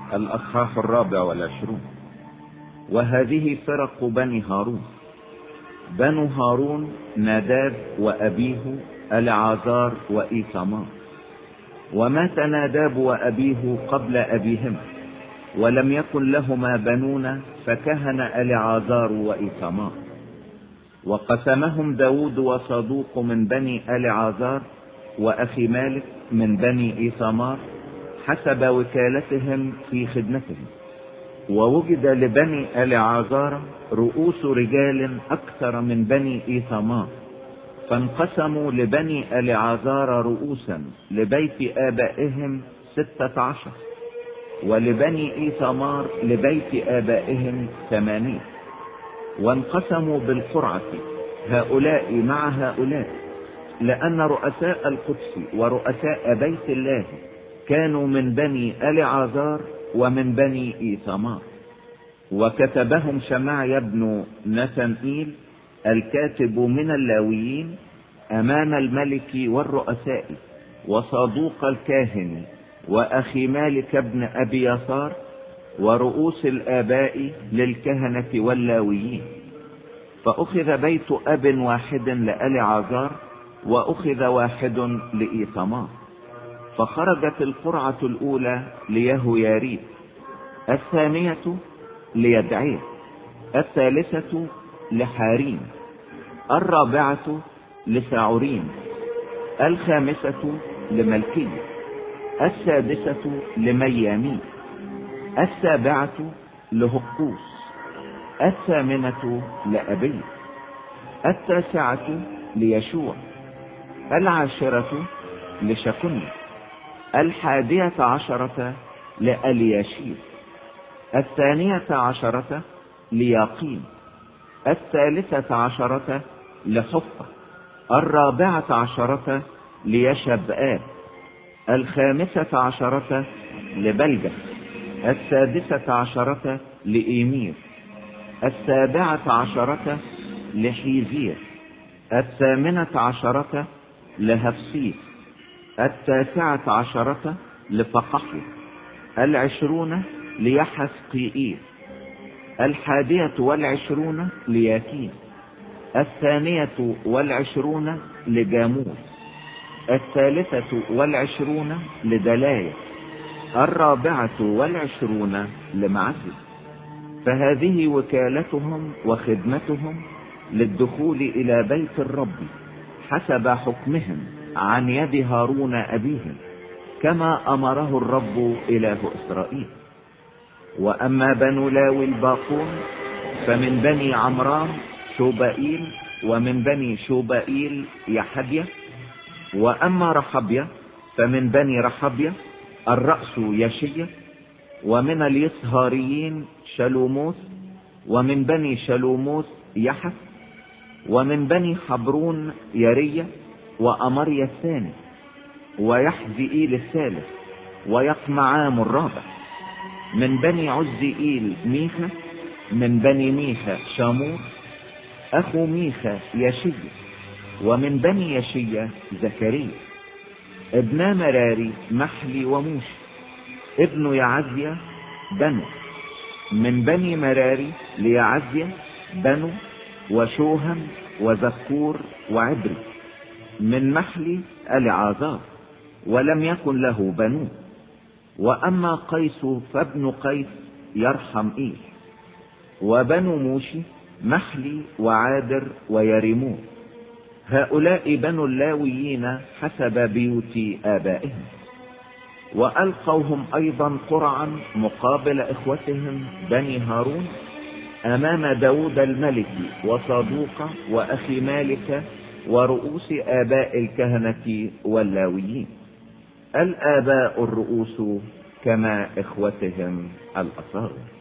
الأصحاح 24. وهذه فرق بني هارون. بنو هارون ناداب وأبيه العازار وإيثمار. ومات ناداب وأبيه قبل أبيهما، ولم يكن لهما بنون، فكهن العازار وإيثمار. وقسمهم داود وصدوق من بني العازار، وأخي مالك من بني إيثمار، حسب وكالتهم في خدمتهم. ووجد لبني العازار رؤوس رجال أكثر من بني إيثمار، فانقسموا لبني العازار رؤوسا لبيت آبائهم 16، ولبني إيثمار لبيت آبائهم 8. وانقسموا بالقرعة هؤلاء مع هؤلاء، لأن رؤساء القدس ورؤساء بيت الله كانوا من بني العازار ومن بني إيثمار. وكتبهم شمعيا بن نتنئيل الكاتب من اللاويين أمام الملك والرؤساء، وصدوق الكاهن، وأخي مالك بن أبي يسار، ورؤوس الآباء للكهنة واللاويين. فأخذ بيت أب واحد لألعازار، وأخذ واحد لإيثمار. فخرجت القرعة الأولى ليهوياريب، الثانية ليدعير، الثالثة لحاريم، الرابعة لسعوريم، الخامسة لملكي، السادسة لميامين، السابعة لهقوس، الثامنة لأبي، التاسعة ليشوع، العاشرة لشكني، 11 لألياشيب، 12 لياقيم، 13 لحفة، 14 ليشبآب، 15 لبلجة، 16 لإيمير، 17 لحيزير، 18 لهفسيس، 19 لفقحي، 20 ليحسقيئيل، 21 لياكين، 22 لجاموس، 23 لدلاية، 24 لمعزل. فهذه وكالتهم وخدمتهم للدخول إلى بيت الرب حسب حكمهم عن يد هارون أبيهم، كما أمره الرب إله إسرائيل. وأما بنو لاوي الباقون فمن بني عمران شوبائيل، ومن بني شوبائيل يحديا. وأما رحبيا فمن بني رحبيا الرأس يشية، ومن اليسهاريين شلوموس، ومن بني شلوموس يحس، ومن بني حبرون يرية، وأمريا الثاني، ويحزئيل الثالث، ويقمعام الرابع. من بني عزئيل ميخا، من بني ميخا شامور أخو ميخا يشية، ومن بني يشية زكريا. ابنا مراري محلي وموشي، ابن يعزيا بنو. من بني مراري ليعزيا بنو، وشوهم وذكور وعبري. من محلي العازار، ولم يكن له بنو. وأما قيس فابن قيس يرحم إيل. وبنو موشي محلي وعادر ويريمون. هؤلاء بنو اللاويين حسب بيوت آبائهم. وألقوهم أيضا قرعا مقابل إخوتهم بني هارون أمام داود الملك وصدوق وأخي مالك ورؤوس آباء الكهنة واللاويين. الآباء الرؤوس كما إخوتهم الأصاغر.